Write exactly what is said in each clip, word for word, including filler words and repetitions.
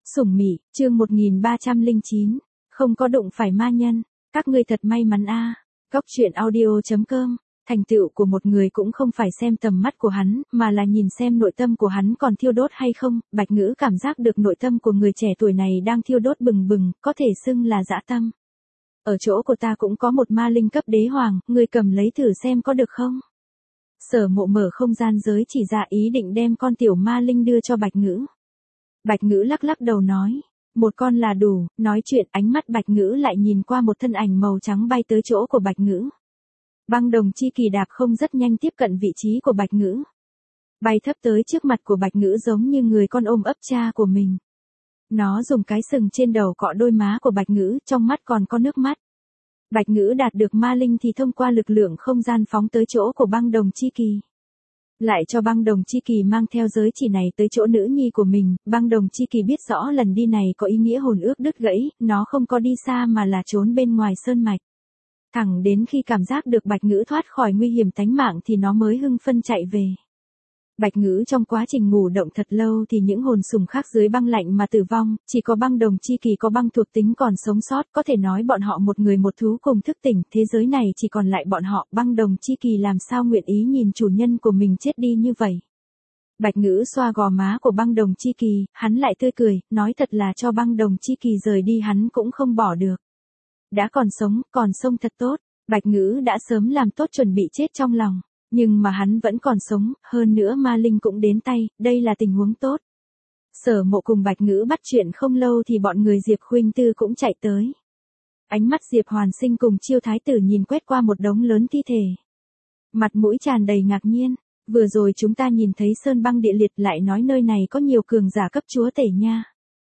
Sủng Mị, chương một nghìn ba trăm lẻ chín, không có đụng phải ma nhân, các ngươi thật may mắn a. Góc truyện audio chấm com, thành tựu của một người cũng không phải xem tầm mắt của hắn, mà là nhìn xem nội tâm của hắn còn thiêu đốt hay không. Bạch Ngữ cảm giác được nội tâm của người trẻ tuổi này đang thiêu đốt bừng bừng, có thể xưng là dã tâm. Ở chỗ của ta cũng có một ma linh cấp đế hoàng, ngươi cầm lấy thử xem có được không? Sở Mộ mở không gian giới chỉ ra ý định đem con tiểu ma linh đưa cho Bạch Ngữ. Bạch Ngữ lắc lắc đầu nói, một con là đủ. Nói chuyện, ánh mắt Bạch Ngữ lại nhìn qua một thân ảnh màu trắng bay tới chỗ của Bạch Ngữ. Băng đồng chi kỳ đạp không rất nhanh tiếp cận vị trí của Bạch Ngữ. Bay thấp tới trước mặt của Bạch Ngữ giống như người con ôm ấp cha của mình. Nó dùng cái sừng trên đầu cọ đôi má của Bạch Ngữ, trong mắt còn có nước mắt. Bạch Ngữ đạt được ma linh thì thông qua lực lượng không gian phóng tới chỗ của băng đồng chi kỳ. Lại cho băng đồng chi kỳ mang theo giới chỉ này tới chỗ nữ nhi của mình. Băng đồng chi kỳ biết rõ lần đi này có ý nghĩa hồn ước đứt gãy, nó không có đi xa mà là trốn bên ngoài sơn mạch. Thẳng đến khi cảm giác được Bạch Ngữ thoát khỏi nguy hiểm tánh mạng thì nó mới hưng phân chạy về. Bạch Ngữ trong quá trình ngủ động thật lâu thì những hồn sủng khác dưới băng lạnh mà tử vong, chỉ có băng đồng chi kỳ có băng thuộc tính còn sống sót, có thể nói bọn họ một người một thú cùng thức tỉnh, thế giới này chỉ còn lại bọn họ. Băng đồng chi kỳ làm sao nguyện ý nhìn chủ nhân của mình chết đi như vậy. Bạch Ngữ xoa gò má của băng đồng chi kỳ, hắn lại tươi cười, nói thật là cho băng đồng chi kỳ rời đi hắn cũng không bỏ được. Đã còn sống, còn sống thật tốt. Bạch Ngữ đã sớm làm tốt chuẩn bị chết trong lòng. Nhưng mà hắn vẫn còn sống, hơn nữa ma linh cũng đến tay, đây là tình huống tốt. Sở Mộ cùng Bạch Ngữ bắt chuyện không lâu thì bọn người Diệp Khuynh Tư cũng chạy tới. Ánh mắt Diệp Hoàn Sinh cùng Chiêu Thái Tử nhìn quét qua một đống lớn thi thể. Mặt mũi tràn đầy ngạc nhiên, vừa rồi chúng ta nhìn thấy sơn băng địa liệt lại nói nơi này có nhiều cường giả cấp chúa tể nha.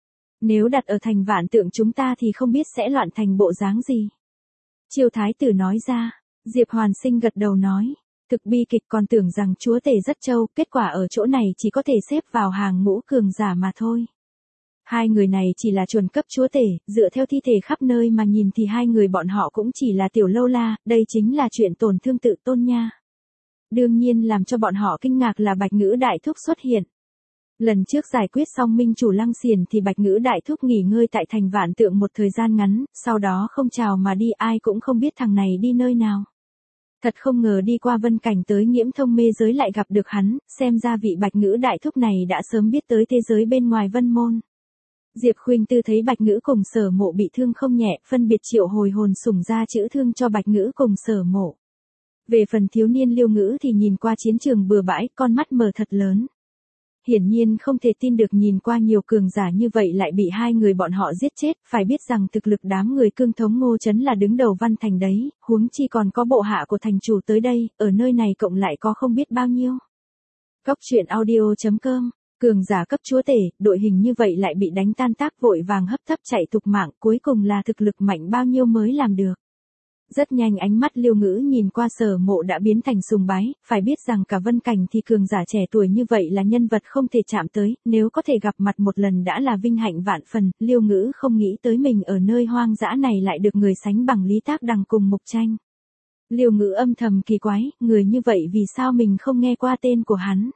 Nếu đặt ở thành Vạn Tượng chúng ta thì không biết sẽ loạn thành bộ dáng gì. Chiêu Thái Tử nói ra, Diệp Hoàn Sinh gật đầu nói. Thực bi kịch, còn tưởng rằng chúa tể rất trâu, kết quả ở chỗ này chỉ có thể xếp vào hàng ngũ cường giả mà thôi. Hai người này chỉ là chuẩn cấp chúa tể, dựa theo thi thể khắp nơi mà nhìn thì hai người bọn họ cũng chỉ là tiểu lâu la, đây chính là chuyện tổn thương tự tôn nha. Đương nhiên làm cho bọn họ kinh ngạc là Bạch Ngữ đại thúc xuất hiện. Lần trước giải quyết xong minh chủ Lăng Xiển thì Bạch Ngữ đại thúc nghỉ ngơi tại thành Vạn Tượng một thời gian ngắn, sau đó không chào mà đi, ai cũng không biết thằng này đi nơi nào. Thật không ngờ đi qua vân cảnh tới Nghiễm Thông mê giới lại gặp được hắn, xem ra vị Bạch Ngữ đại thúc này đã sớm biết tới thế giới bên ngoài vân môn. Diệp Khuynh Tư thấy Bạch Ngữ cùng Sở Mộ bị thương không nhẹ, phân biệt triệu hồi hồn sủng ra chữa thương cho Bạch Ngữ cùng Sở Mộ. Về phần thiếu niên Liêu Ngữ thì nhìn qua chiến trường bừa bãi, con mắt mở thật lớn. Hiển nhiên không thể tin được nhìn qua nhiều cường giả như vậy lại bị hai người bọn họ giết chết, phải biết rằng thực lực đám người cương thống Ngô Trấn là đứng đầu văn thành đấy, huống chi còn có bộ hạ của thành chủ tới đây, ở nơi này cộng lại có không biết bao nhiêu. Góc truyện audio chấm com, cường giả cấp chúa tể, đội hình như vậy lại bị đánh tan tác, vội vàng hấp tấp chạy thục mạng, cuối cùng là thực lực mạnh bao nhiêu mới làm được. Rất nhanh ánh mắt Liêu Ngữ nhìn qua Sở Mộ đã biến thành sùng bái, phải biết rằng cả vân cảnh thì cường giả trẻ tuổi như vậy là nhân vật không thể chạm tới, nếu có thể gặp mặt một lần đã là vinh hạnh vạn phần. Liêu Ngữ không nghĩ tới mình ở nơi hoang dã này lại được người sánh bằng Lý Tác Đằng cùng Mục Tranh. Liêu Ngữ âm thầm kỳ quái, người như vậy vì sao mình không nghe qua tên của hắn.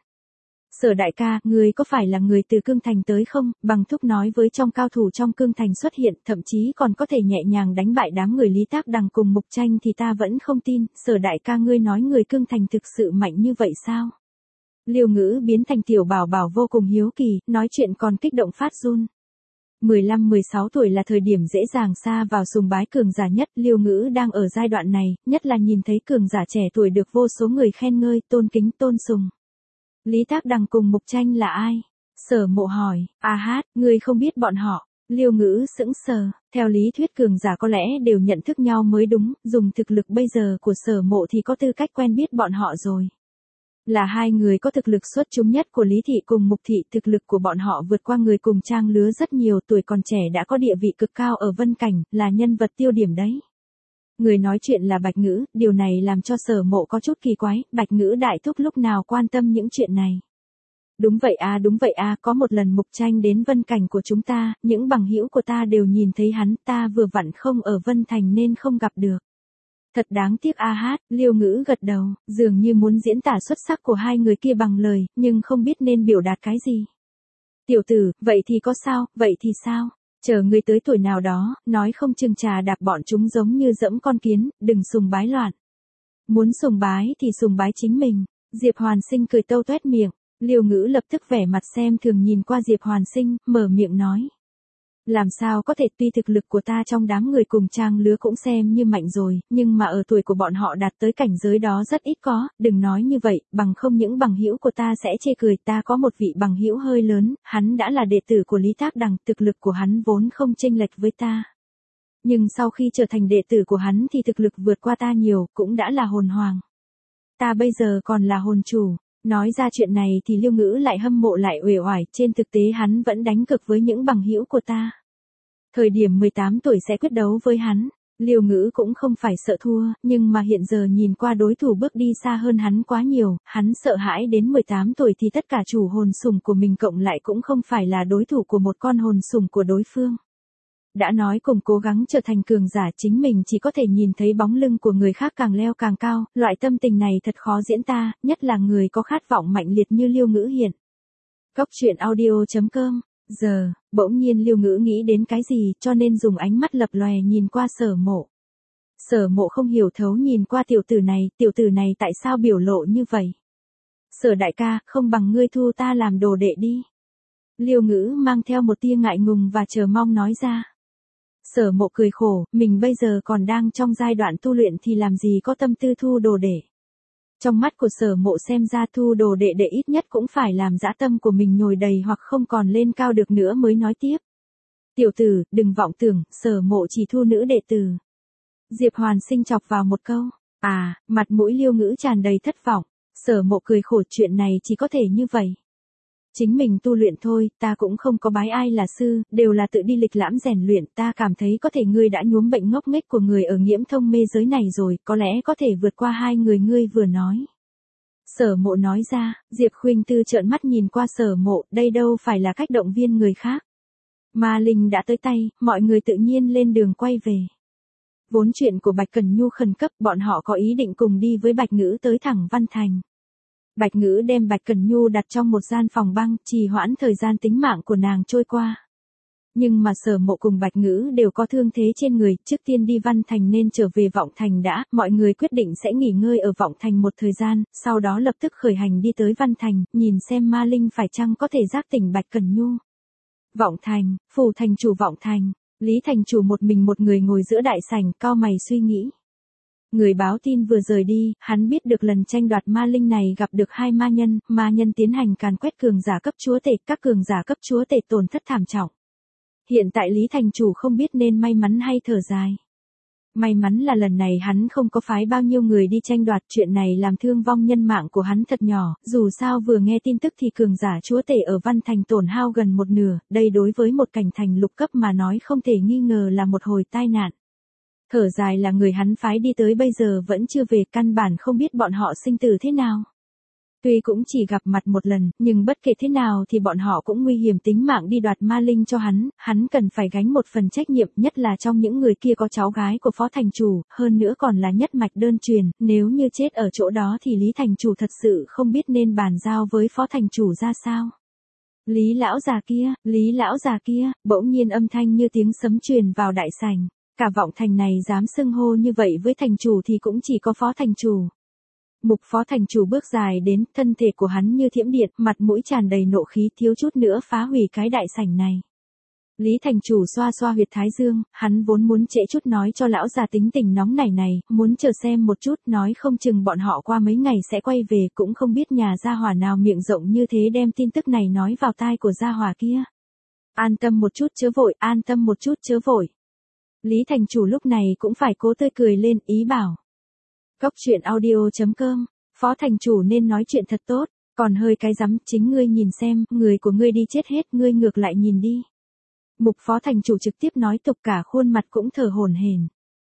Sở đại ca, người có phải là người từ Cương Thành tới không? Bằng thúc nói với trong cao thủ trong Cương Thành xuất hiện, thậm chí còn có thể nhẹ nhàng đánh bại đám người Lý Tác Đằng cùng Mục Tranh thì ta vẫn không tin. Sở đại ca, ngươi nói người Cương Thành thực sự mạnh như vậy sao? Liêu Ngữ biến thành tiểu bảo bảo vô cùng hiếu kỳ, nói chuyện còn kích động phát run. mười lăm mười sáu tuổi là thời điểm dễ dàng sa vào sùng bái cường giả nhất, Liêu Ngữ đang ở giai đoạn này, nhất là nhìn thấy cường giả trẻ tuổi được vô số người khen ngợi, tôn kính tôn sùng. Lý Tác Đằng cùng Mục Tranh là ai? Sở Mộ hỏi, a hát, ngươi không biết bọn họ. Liêu Ngữ sững sờ, theo lý thuyết cường giả có lẽ đều nhận thức nhau mới đúng, dùng thực lực bây giờ của Sở Mộ thì có tư cách quen biết bọn họ rồi. Là hai người có thực lực xuất chúng nhất của Lý Thị cùng Mục Thị, thực lực của bọn họ vượt qua người cùng trang lứa rất nhiều, tuổi còn trẻ đã có địa vị cực cao ở vân cảnh, là nhân vật tiêu điểm đấy. Người nói chuyện là Bạch Ngữ, điều này làm cho Sở Mộ có chút kỳ quái, Bạch Ngữ đại thúc lúc nào quan tâm những chuyện này. Đúng vậy a, đúng vậy a, có một lần Mục Tranh đến vân cảnh của chúng ta, những bằng hữu của ta đều nhìn thấy hắn, ta vừa vặn không ở vân thành nên không gặp được. Thật đáng tiếc a hát, Liêu Ngữ gật đầu, dường như muốn diễn tả xuất sắc của hai người kia bằng lời, nhưng không biết nên biểu đạt cái gì. Tiểu tử, vậy thì có sao, vậy thì sao? Chờ ngươi tới tuổi nào đó, nói không chừng trà đạp bọn chúng giống như dẫm con kiến, đừng sùng bái loạn. Muốn sùng bái thì sùng bái chính mình. Diệp Hoàn Sinh cười tâu toét miệng. Liêu Ngữ lập tức vẻ mặt xem thường nhìn qua Diệp Hoàn Sinh, mở miệng nói. Làm sao có thể, tuy thực lực của ta trong đám người cùng trang lứa cũng xem như mạnh rồi, nhưng mà ở tuổi của bọn họ đạt tới cảnh giới đó rất ít có, đừng nói như vậy, bằng không những bằng hữu của ta sẽ chê cười. Ta có một vị bằng hữu hơi lớn, hắn đã là đệ tử của Lý Thác Đằng, thực lực của hắn vốn không chênh lệch với ta. Nhưng sau khi trở thành đệ tử của hắn thì thực lực vượt qua ta nhiều, cũng đã là hồn hoàng. Ta bây giờ còn là hồn chủ. Nói ra chuyện này thì Liêu Ngữ lại hâm mộ lại uể oải, trên thực tế hắn vẫn đánh cực với những bằng hữu của ta. Thời điểm mười tám tuổi sẽ quyết đấu với hắn, Liêu Ngữ cũng không phải sợ thua, nhưng mà hiện giờ nhìn qua đối thủ bước đi xa hơn hắn quá nhiều, hắn sợ hãi đến mười tám tuổi thì tất cả chủ hồn sủng của mình cộng lại cũng không phải là đối thủ của một con hồn sủng của đối phương. Đã nói cùng cố gắng trở thành cường giả, chính mình chỉ có thể nhìn thấy bóng lưng của người khác càng leo càng cao, loại tâm tình này thật khó diễn tả, nhất là người có khát vọng mạnh liệt như Liêu Ngữ hiện. Cốc truyện audio chấm com. Giờ, bỗng nhiên Liêu Ngữ nghĩ đến cái gì, cho nên dùng ánh mắt lập lòe nhìn qua Sở Mộ. Sở Mộ không hiểu thấu nhìn qua tiểu tử này, tiểu tử này tại sao biểu lộ như vậy? Sở đại ca, không bằng ngươi thu ta làm đồ đệ đi. Liêu Ngữ mang theo một tia ngại ngùng và chờ mong nói ra. Sở Mộ cười khổ, mình bây giờ còn đang trong giai đoạn tu luyện thì làm gì có tâm tư thu đồ đệ. Trong mắt của Sở Mộ xem ra thu đồ đệ đệ ít nhất cũng phải làm dã tâm của mình nhồi đầy hoặc không còn lên cao được nữa mới nói tiếp. Tiểu tử, đừng vọng tưởng, Sở Mộ chỉ thu nữ đệ tử. Diệp Hoàn Sinh chọc vào một câu. À, mặt mũi Liêu Ngữ tràn đầy thất vọng. Sở Mộ cười khổ, chuyện này chỉ có thể như vậy. Chính mình tu luyện thôi, ta cũng không có bái ai là sư, đều là tự đi lịch lãm rèn luyện, ta cảm thấy có thể ngươi đã nhuốm bệnh ngốc nghếch của người ở Nghiễm Thông mê giới này rồi, có lẽ có thể vượt qua hai người ngươi vừa nói. Sở Mộ nói ra, Diệp Khuynh Tư trợn mắt nhìn qua Sở Mộ, đây đâu phải là cách động viên người khác. Ma Linh đã tới tay, mọi người tự nhiên lên đường quay về. Vốn chuyện của Bạch Cẩn Nhu khẩn cấp, bọn họ có ý định cùng đi với Bạch Ngữ tới thẳng Văn Thành. Bạch Ngữ đem Bạch Cẩn Nhu đặt trong một gian phòng băng, trì hoãn thời gian tính mạng của nàng trôi qua. Nhưng mà Sở Mộ cùng Bạch Ngữ đều có thương thế trên người, trước tiên đi Văn Thành nên trở về Vọng Thành đã, mọi người quyết định sẽ nghỉ ngơi ở Vọng Thành một thời gian, sau đó lập tức khởi hành đi tới Văn Thành, nhìn xem Ma Linh phải chăng có thể giác tỉnh Bạch Cẩn Nhu. Vọng Thành, phủ thành chủ Vọng Thành, Lý thành chủ một mình một người ngồi giữa đại sảnh, cau mày suy nghĩ. Người báo tin vừa rời đi, hắn biết được lần tranh đoạt ma linh này gặp được hai ma nhân, ma nhân tiến hành càn quét cường giả cấp chúa tể, các cường giả cấp chúa tể tổn thất thảm trọng. Hiện tại Lý thành chủ không biết nên may mắn hay thở dài. May mắn là lần này hắn không có phái bao nhiêu người đi tranh đoạt, chuyện này làm thương vong nhân mạng của hắn thật nhỏ, dù sao vừa nghe tin tức thì cường giả chúa tể ở Văn Thành tổn hao gần một nửa, đây đối với một cảnh thành lục cấp mà nói không thể nghi ngờ là một hồi tai nạn. Thở dài là người hắn phái đi tới bây giờ vẫn chưa về, căn bản không biết bọn họ sinh tử thế nào. Tuy cũng chỉ gặp mặt một lần, nhưng bất kể thế nào thì bọn họ cũng nguy hiểm tính mạng đi đoạt ma linh cho hắn, hắn cần phải gánh một phần trách nhiệm, nhất là trong những người kia có cháu gái của phó thành chủ, hơn nữa còn là nhất mạch đơn truyền, nếu như chết ở chỗ đó thì Lý thành chủ thật sự không biết nên bàn giao với phó thành chủ ra sao. Lý lão già kia, Lý lão già kia, bỗng nhiên âm thanh như tiếng sấm truyền vào đại sảnh. Cả Vọng Thành này dám xưng hô như vậy với thành chủ thì cũng chỉ có phó thành chủ. Mục phó thành chủ bước dài đến, thân thể của hắn như thiểm điện, mặt mũi tràn đầy nộ khí, thiếu chút nữa phá hủy cái đại sảnh này. Lý thành chủ xoa xoa huyệt thái dương, hắn vốn muốn trễ chút nói cho lão già tính tình nóng nảy này, muốn chờ xem một chút, nói không chừng bọn họ qua mấy ngày sẽ quay về, cũng không biết nhà gia hỏa nào miệng rộng như thế đem tin tức này nói vào tai của gia hỏa kia. An tâm một chút chớ vội, an tâm một chút chớ vội. Lý thành chủ lúc này cũng phải cố tươi cười lên, ý bảo. Cốc truyện audio chấm com, phó thành chủ nên nói chuyện thật tốt, còn hơi cái rắm, chính ngươi nhìn xem, người của ngươi đi chết hết, ngươi ngược lại nhìn đi. Mục phó thành chủ trực tiếp nói tục, cả khuôn mặt cũng thở hổn hển.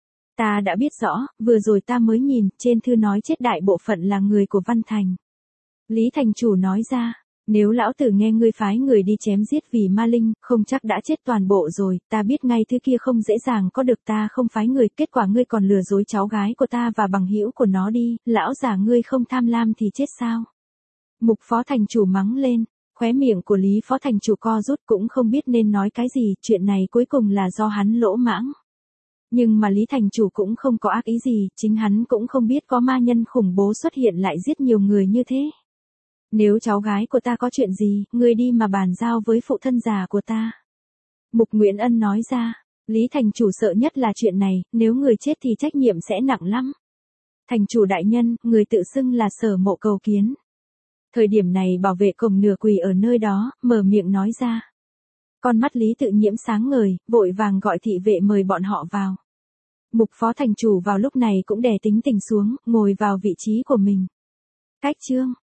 Ta đã biết rõ, vừa rồi ta mới nhìn, trên thư nói chết đại bộ phận là người của Văn Thành. Lý thành chủ nói ra. Nếu lão tử nghe ngươi phái người đi chém giết vì ma linh, không chắc đã chết toàn bộ rồi, ta biết ngay thứ kia không dễ dàng có được, ta không phái người, kết quả ngươi còn lừa dối cháu gái của ta và bằng hữu của nó đi, lão già ngươi không tham lam thì chết sao? Mục phó thành chủ mắng lên, khóe Khóe miệng của Lý Phó Thành Chủ co rút cũng không biết nên nói cái gì, chuyện này cuối cùng là do hắn lỗ mãng. Nhưng mà Lý Thành Chủ cũng không có ác ý gì, chính hắn cũng không biết có ma nhân khủng bố xuất hiện lại giết nhiều người như thế. Nếu cháu gái của ta có chuyện gì, ngươi đi mà bàn giao với phụ thân già của ta. Mục Nguyễn Ân nói ra, Lý Thành Chủ sợ nhất là chuyện này, nếu người chết thì trách nhiệm sẽ nặng lắm. Thành Chủ đại nhân, người tự xưng là Sở Mộ cầu kiến. Thời điểm này bảo vệ cổng nửa quỳ ở nơi đó, mở miệng nói ra. Con mắt Lý Tự Nhiễm sáng ngời, vội vàng gọi thị vệ mời bọn họ vào. Mục Phó Thành Chủ vào lúc này cũng đè tính tình xuống, ngồi vào vị trí của mình. Cách chương